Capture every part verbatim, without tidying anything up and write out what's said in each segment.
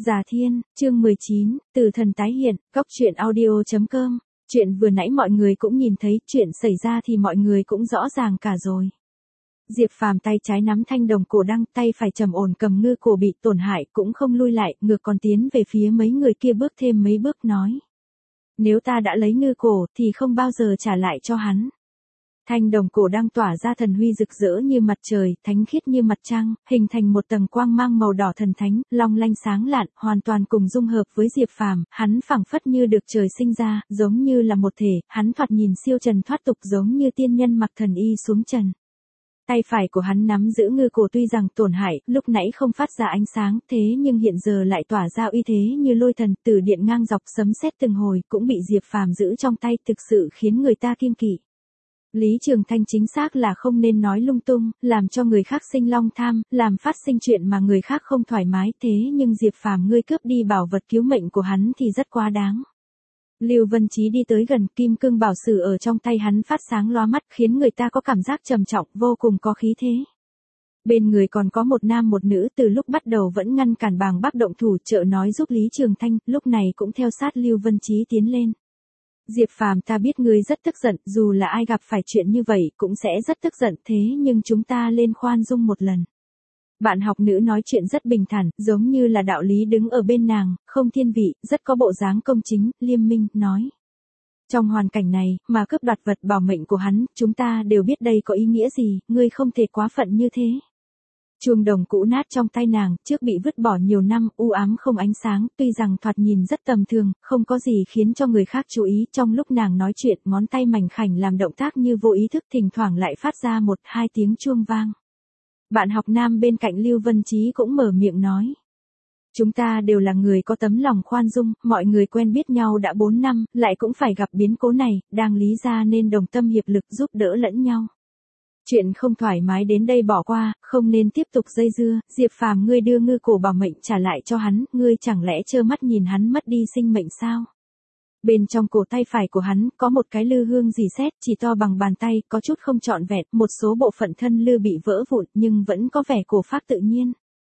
Già Thiên, chương mười chín, Từ Thần tái hiện, Cóc truyện audio chấm com. Chuyện vừa nãy mọi người cũng nhìn thấy, chuyện xảy ra thì mọi người cũng rõ ràng cả rồi. Diệp Phàm tay trái nắm thanh đồng cổ đăng, tay phải trầm ổn cầm ngư cổ bị tổn hại, cũng không lui lại, ngược còn tiến về phía mấy người kia bước thêm mấy bước nói. Nếu ta đã lấy ngư cổ thì không bao giờ trả lại cho hắn. Thanh đồng cổ đang tỏa ra thần huy rực rỡ như mặt trời, thánh khiết như mặt trăng, hình thành một tầng quang mang màu đỏ thần thánh, long lanh sáng lạn, hoàn toàn cùng dung hợp với Diệp Phàm, hắn phảng phất như được trời sinh ra, giống như là một thể, hắn thoạt nhìn siêu trần thoát tục giống như tiên nhân mặc thần y xuống trần. Tay phải của hắn nắm giữ ngư cổ tuy rằng tổn hại, lúc nãy không phát ra ánh sáng, thế nhưng hiện giờ lại tỏa ra uy thế như lôi thần, từ điện ngang dọc sấm sét từng hồi, cũng bị Diệp Phàm giữ trong tay, thực sự khiến người ta kiêng kỵ. Lý Trường Thanh chính xác là không nên nói lung tung, làm cho người khác sinh long tham, làm phát sinh chuyện mà người khác không thoải mái, thế nhưng Diệp Phàm ngươi cướp đi bảo vật cứu mệnh của hắn thì rất quá đáng. Lưu Vân Chí đi tới gần, kim cương bảo sử ở trong tay hắn phát sáng loa mắt, khiến người ta có cảm giác trầm trọng, vô cùng có khí thế. Bên người còn có một nam một nữ, từ lúc bắt đầu vẫn ngăn cản Bàng Bác động thủ trợ nói giúp Lý Trường Thanh, lúc này cũng theo sát Lưu Vân Chí tiến lên. Diệp Phàm, ta biết ngươi rất tức giận, dù là ai gặp phải chuyện như vậy cũng sẽ rất tức giận, thế nhưng chúng ta lên khoan dung một lần. Bạn học nữ nói chuyện rất bình thản, giống như là đạo lý đứng ở bên nàng, không thiên vị, rất có bộ dáng công chính, liêm minh, nói. Trong hoàn cảnh này, mà cướp đoạt vật bảo mệnh của hắn, chúng ta đều biết đây có ý nghĩa gì, ngươi không thể quá phận như thế. Chuông đồng cũ nát trong tay nàng, trước bị vứt bỏ nhiều năm, u ám không ánh sáng, tuy rằng thoạt nhìn rất tầm thường, không có gì khiến cho người khác chú ý, trong lúc nàng nói chuyện, ngón tay mảnh khảnh làm động tác như vô ý thức, thỉnh thoảng lại phát ra một, hai tiếng chuông vang. Bạn học nam bên cạnh Lưu Vân Chí cũng mở miệng nói. Chúng ta đều là người có tấm lòng khoan dung, mọi người quen biết nhau đã bốn năm, lại cũng phải gặp biến cố này, đang lý ra nên đồng tâm hiệp lực giúp đỡ lẫn nhau. Chuyện không thoải mái đến đây bỏ qua, không nên tiếp tục dây dưa, Diệp Phàm ngươi đưa ngư cổ bảo mệnh trả lại cho hắn, ngươi chẳng lẽ trơ mắt nhìn hắn mất đi sinh mệnh sao? Bên trong cổ tay phải của hắn có một cái lư hương rỉ sét chỉ to bằng bàn tay, có chút không trọn vẹn, một số bộ phận thân lư bị vỡ vụn nhưng vẫn có vẻ cổ phác tự nhiên.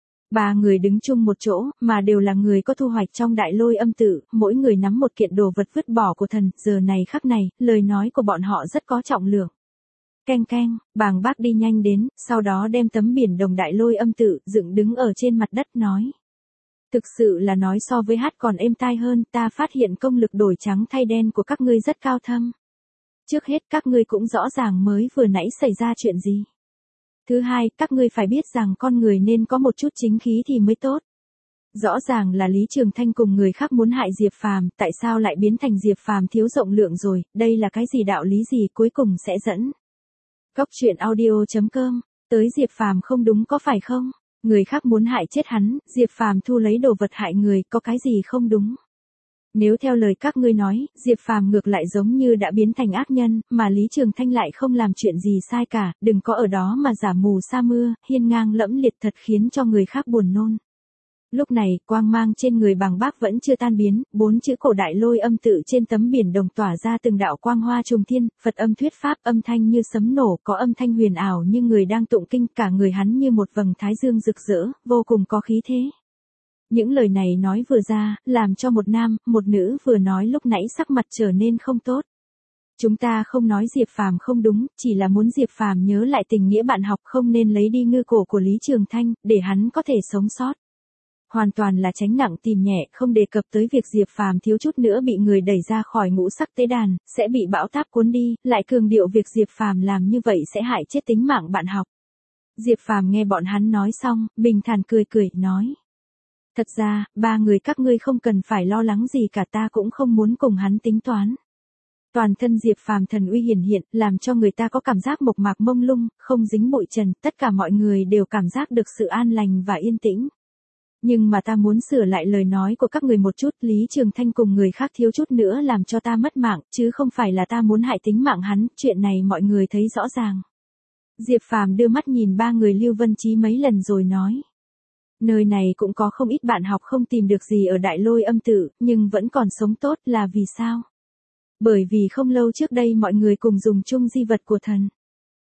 Ba người đứng chung một chỗ, mà đều là người có thu hoạch trong đại lôi âm tự, mỗi người nắm một kiện đồ vật vứt bỏ của thần, giờ này khắc này, lời nói của bọn họ rất có trọng lượng. Keng keng, Bàng Bác đi nhanh đến, sau đó đem tấm biển đồng đại lôi âm tự, dựng đứng ở trên mặt đất nói. Thực sự là nói so với hát còn êm tai hơn, ta phát hiện công lực đổi trắng thay đen của các ngươi rất cao thâm. Trước hết các ngươi cũng rõ ràng mới vừa nãy xảy ra chuyện gì. Thứ hai, các ngươi phải biết rằng con người nên có một chút chính khí thì mới tốt. Rõ ràng là Lý Trường Thanh cùng người khác muốn hại Diệp Phàm, tại sao lại biến thành Diệp Phàm thiếu rộng lượng rồi, đây là cái gì đạo lý gì cuối cùng sẽ dẫn. Cóc truyện audio chấm com, tới Diệp Phàm không đúng có phải không? Người khác muốn hại chết hắn, Diệp Phàm thu lấy đồ vật hại người, có cái gì không đúng? Nếu theo lời các ngươi nói, Diệp Phàm ngược lại giống như đã biến thành ác nhân, mà Lý Trường Thanh lại không làm chuyện gì sai cả, đừng có ở đó mà giả mù sa mưa, hiên ngang lẫm liệt thật khiến cho người khác buồn nôn. Lúc này, quang mang trên người Bàng Bác vẫn chưa tan biến, bốn chữ cổ đại lôi âm tự trên tấm biển đồng tỏa ra từng đạo quang hoa trùng thiên, Phật âm thuyết pháp, âm thanh như sấm nổ, có âm thanh huyền ảo như người đang tụng kinh, cả người hắn như một vầng thái dương rực rỡ, vô cùng có khí thế. Những lời này nói vừa ra, làm cho một nam, một nữ vừa nói lúc nãy sắc mặt trở nên không tốt. Chúng ta không nói Diệp Phàm không đúng, chỉ là muốn Diệp Phàm nhớ lại tình nghĩa bạn học, không nên lấy đi ngư cổ của Lý Trường Thanh, để hắn có thể sống sót. Hoàn toàn là tránh nặng tìm nhẹ, không đề cập tới việc Diệp Phàm thiếu chút nữa bị người đẩy ra khỏi ngũ sắc tế đàn, sẽ bị bão táp cuốn đi, lại cường điệu việc Diệp Phàm làm như vậy sẽ hại chết tính mạng bạn học. Diệp Phàm nghe bọn hắn nói xong, bình thản cười cười, nói. Thật ra, ba người các ngươi không cần phải lo lắng gì cả, ta cũng không muốn cùng hắn tính toán. Toàn thân Diệp Phàm thần uy hiển hiện, làm cho người ta có cảm giác mộc mạc mông lung, không dính bụi trần, tất cả mọi người đều cảm giác được sự an lành và yên tĩnh. Nhưng mà ta muốn sửa lại lời nói của các người một chút, Lý Trường Thanh cùng người khác thiếu chút nữa làm cho ta mất mạng, chứ không phải là ta muốn hại tính mạng hắn, chuyện này mọi người thấy rõ ràng. Diệp Phàm đưa mắt nhìn ba người Lưu Vân Chí mấy lần rồi nói. Nơi này cũng có không ít bạn học không tìm được gì ở đại lôi âm tự, nhưng vẫn còn sống tốt, là vì sao? Bởi vì không lâu trước đây mọi người cùng dùng chung di vật của thần.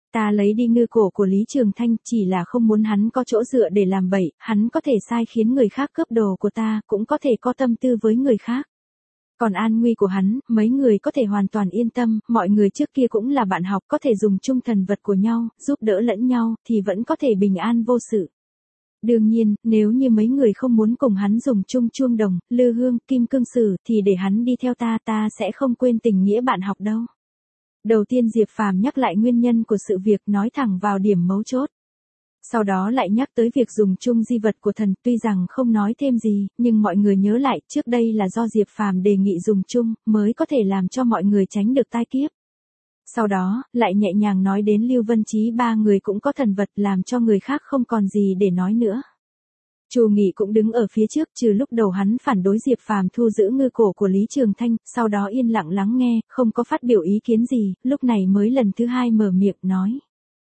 Ta lấy đi ngư cổ của Lý Trường Thanh chỉ là không muốn hắn có chỗ dựa để làm bậy, hắn có thể sai khiến người khác cướp đồ của ta, cũng có thể có tâm tư với người khác. Còn an nguy của hắn, mấy người có thể hoàn toàn yên tâm, mọi người trước kia cũng là bạn học, có thể dùng chung thần vật của nhau, giúp đỡ lẫn nhau, thì vẫn có thể bình an vô sự. Đương nhiên, nếu như mấy người không muốn cùng hắn dùng chung chuông đồng, lư hương, kim cương sử, thì để hắn đi theo ta, ta sẽ không quên tình nghĩa bạn học đâu. Đầu tiên Diệp Phàm nhắc lại nguyên nhân của sự việc, nói thẳng vào điểm mấu chốt. Sau đó lại nhắc tới việc dùng chung di vật của thần, tuy rằng không nói thêm gì, nhưng mọi người nhớ lại, trước đây là do Diệp Phàm đề nghị dùng chung, mới có thể làm cho mọi người tránh được tai kiếp. Sau đó, lại nhẹ nhàng nói đến Lưu Vân Chí ba người cũng có thần vật, làm cho người khác không còn gì để nói nữa. Chu Nghị cũng đứng ở phía trước, trừ lúc đầu hắn phản đối Diệp Phàm thu giữ ngư cổ của Lý Trường Thanh, sau đó yên lặng lắng nghe, không có phát biểu ý kiến gì, lúc này mới lần thứ hai mở miệng nói.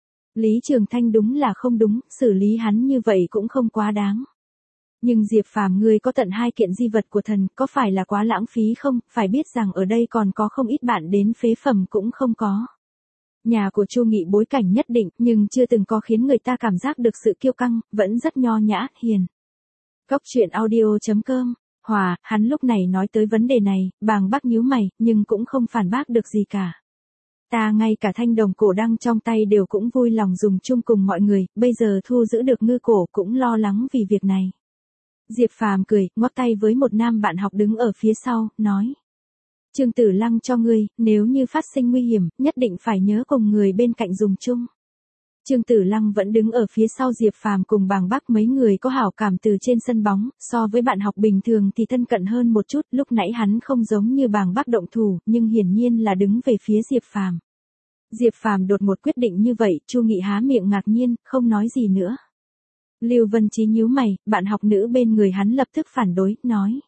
Lý Trường Thanh đúng là không đúng, xử lý hắn như vậy cũng không quá đáng. Nhưng Diệp Phàm ngươi có tận hai kiện di vật của thần, có phải là quá lãng phí không, phải biết rằng ở đây còn có không ít bạn đến phế phẩm cũng không có. Nhà của Chu Nghị bối cảnh nhất định, nhưng chưa từng có khiến người ta cảm giác được sự kiêu căng, vẫn rất nho nhã, hiền. Góc truyện audio chấm com. Hòa, hắn lúc này nói tới vấn đề này, Bàng Bác nhíu mày, nhưng cũng không phản bác được gì cả. Ta ngay cả thanh đồng cổ đăng trong tay đều cũng vui lòng dùng chung cùng mọi người, bây giờ thu giữ được ngư cổ cũng lo lắng vì việc này. Diệp Phàm cười, ngoắc tay với một nam bạn học đứng ở phía sau, nói. Trương Tử Lăng cho ngươi, nếu như phát sinh nguy hiểm, nhất định phải nhớ cùng người bên cạnh dùng chung. Trương Tử Lăng vẫn đứng ở phía sau Diệp Phàm cùng Bàng Bác, mấy người có hảo cảm từ trên sân bóng, so với bạn học bình thường thì thân cận hơn một chút, lúc nãy hắn không giống như Bàng Bác động thủ, nhưng hiển nhiên là đứng về phía Diệp Phàm. Diệp Phàm đột một quyết định như vậy, Chu Nghị há miệng ngạc nhiên, không nói gì nữa. Lưu Vân Chí nhíu mày, bạn học nữ bên người hắn lập tức phản đối, nói.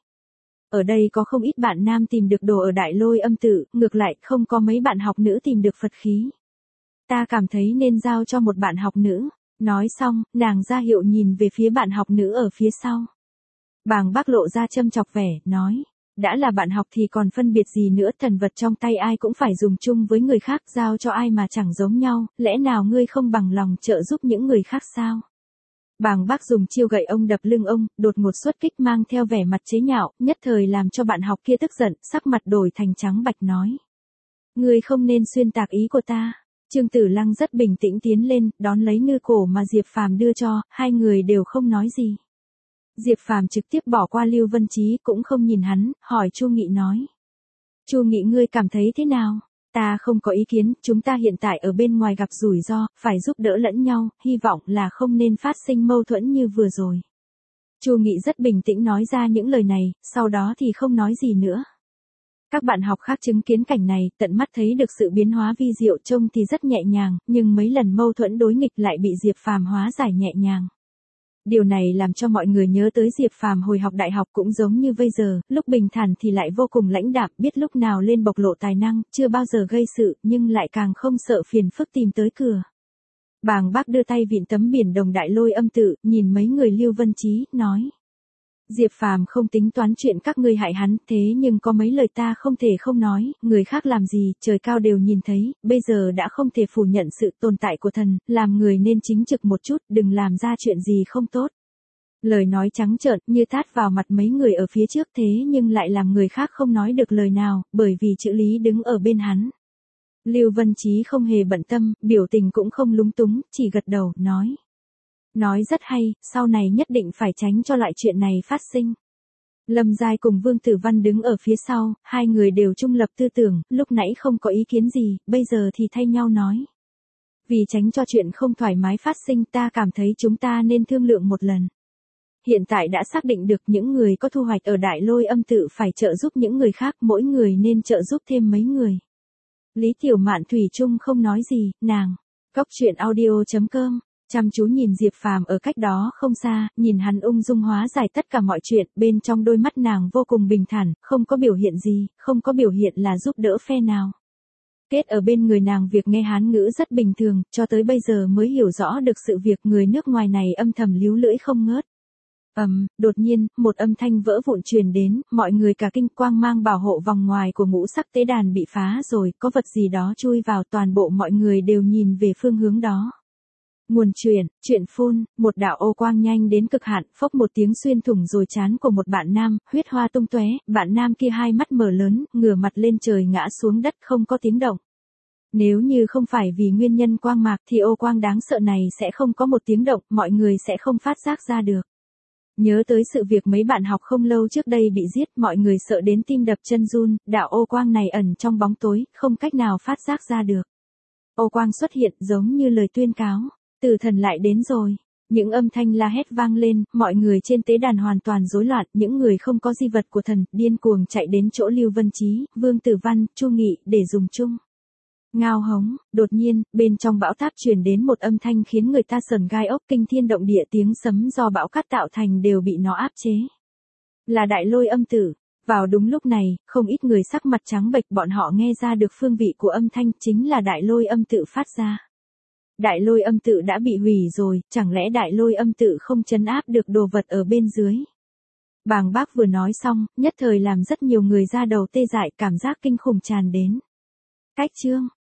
Ở đây có không ít bạn nam tìm được đồ ở Đại Lôi Âm Tự, ngược lại không có mấy bạn học nữ tìm được Phật khí. Ta cảm thấy nên giao cho một bạn học nữ. Nói xong, nàng ra hiệu nhìn về phía bạn học nữ ở phía sau. Bàng Bác lộ ra châm chọc vẻ, nói. Đã là bạn học thì còn phân biệt gì nữa, thần vật trong tay ai cũng phải dùng chung với người khác, giao cho ai mà chẳng giống nhau, lẽ nào ngươi không bằng lòng trợ giúp những người khác sao? Bàng Bác dùng chiêu gậy ông đập lưng ông, đột ngột xuất kích mang theo vẻ mặt chế nhạo, nhất thời làm cho bạn học kia tức giận, sắc mặt đổi thành trắng bạch nói. Ngươi không nên xuyên tạc ý của ta. Trương Tử Lăng rất bình tĩnh tiến lên, đón lấy ngư cổ mà Diệp Phàm đưa cho, hai người đều không nói gì. Diệp Phàm trực tiếp bỏ qua Lưu Vân Chí, cũng không nhìn hắn, hỏi Chu Nghị nói. Chu Nghị ngươi cảm thấy thế nào? Ta không có ý kiến, chúng ta hiện tại ở bên ngoài gặp rủi ro, phải giúp đỡ lẫn nhau, hy vọng là không nên phát sinh mâu thuẫn như vừa rồi. Chu Nghị rất bình tĩnh nói ra những lời này, sau đó thì không nói gì nữa. Các bạn học khác chứng kiến cảnh này, tận mắt thấy được sự biến hóa vi diệu, trông thì rất nhẹ nhàng, nhưng mấy lần mâu thuẫn đối nghịch lại bị Diệp Phàm hóa giải nhẹ nhàng. Điều này làm cho mọi người nhớ tới Diệp Phàm hồi học đại học cũng giống như bây giờ, lúc bình thản thì lại vô cùng lãnh đạm, biết lúc nào lên bộc lộ tài năng, chưa bao giờ gây sự, nhưng lại càng không sợ phiền phức tìm tới cửa. Bàng Bác đưa tay vịn tấm biển đồng Đại Lôi Âm Tự, nhìn mấy người Lưu Vân Chí, nói. Diệp Phàm không tính toán chuyện các ngươi hại hắn, thế nhưng có mấy lời ta không thể không nói, người khác làm gì, trời cao đều nhìn thấy, bây giờ đã không thể phủ nhận sự tồn tại của thần, làm người nên chính trực một chút, đừng làm ra chuyện gì không tốt. Lời nói trắng trợn như tát vào mặt mấy người ở phía trước, thế nhưng lại làm người khác không nói được lời nào, bởi vì chữ Lý đứng ở bên hắn. Lưu Vân Chí không hề bận tâm, biểu tình cũng không lúng túng, chỉ gật đầu, nói. Nói rất hay, sau này nhất định phải tránh cho loại chuyện này phát sinh. Lâm Giai cùng Vương Tử Văn đứng ở phía sau, hai người đều trung lập tư tưởng, lúc nãy không có ý kiến gì, bây giờ thì thay nhau nói. Vì tránh cho chuyện không thoải mái phát sinh, ta cảm thấy chúng ta nên thương lượng một lần. Hiện tại đã xác định được những người có thu hoạch ở Đại Lôi Âm Tự phải trợ giúp những người khác, mỗi người nên trợ giúp thêm mấy người. Lý Tiểu Mạn thủy chung không nói gì, nàng. Góc truyện audio chấm com. Chăm chú nhìn Diệp Phàm ở cách đó không xa, nhìn hắn ung dung hóa giải tất cả mọi chuyện, bên trong đôi mắt nàng vô cùng bình thản, không có biểu hiện gì, không có biểu hiện là giúp đỡ phe nào. Kết ở bên người nàng việc nghe Hán ngữ rất bình thường, cho tới bây giờ mới hiểu rõ được sự việc người nước ngoài này âm thầm líu lưỡi không ngớt. Ầm, đột nhiên, một âm thanh vỡ vụn truyền đến, mọi người cả kinh, quang mang bảo hộ vòng ngoài của ngũ sắc tế đàn bị phá rồi, có vật gì đó chui vào, toàn bộ mọi người đều nhìn về phương hướng đó. Nguồn truyền, chuyện phun, một đạo ô quang nhanh đến cực hạn, phốc một tiếng xuyên thủng rồi trán của một bạn nam, huyết hoa tung tóe, bạn nam kia hai mắt mở lớn, ngửa mặt lên trời ngã xuống đất không có tiếng động. Nếu như không phải vì nguyên nhân quang mạc thì ô quang đáng sợ này sẽ không có một tiếng động, mọi người sẽ không phát giác ra được. Nhớ tới sự việc mấy bạn học không lâu trước đây bị giết, mọi người sợ đến tim đập chân run, đạo ô quang này ẩn trong bóng tối, không cách nào phát giác ra được. Ô quang xuất hiện giống như lời tuyên cáo, tử thần lại đến rồi. Những âm thanh la hét vang lên, mọi người trên tế đàn hoàn toàn rối loạn, những người không có di vật của thần, điên cuồng chạy đến chỗ Lưu Vân Chí, Vương Tử Văn, Chu Nghị, để dùng chung. Ngao hống, đột nhiên, bên trong bão táp truyền đến một âm thanh khiến người ta sởn gai ốc, kinh thiên động địa, tiếng sấm do bão cát tạo thành đều bị nó áp chế. Là đại lôi âm tử. Vào đúng lúc này, không ít người sắc mặt trắng bệch, bọn họ nghe ra được phương vị của âm thanh chính là đại lôi âm tự phát ra. Đại lôi âm tự đã bị hủy rồi, chẳng lẽ đại lôi âm tự không trấn áp được đồ vật ở bên dưới? Bàng Bác vừa nói xong, nhất thời làm rất nhiều người ra đầu tê dại, cảm giác kinh khủng tràn đến. Cách chương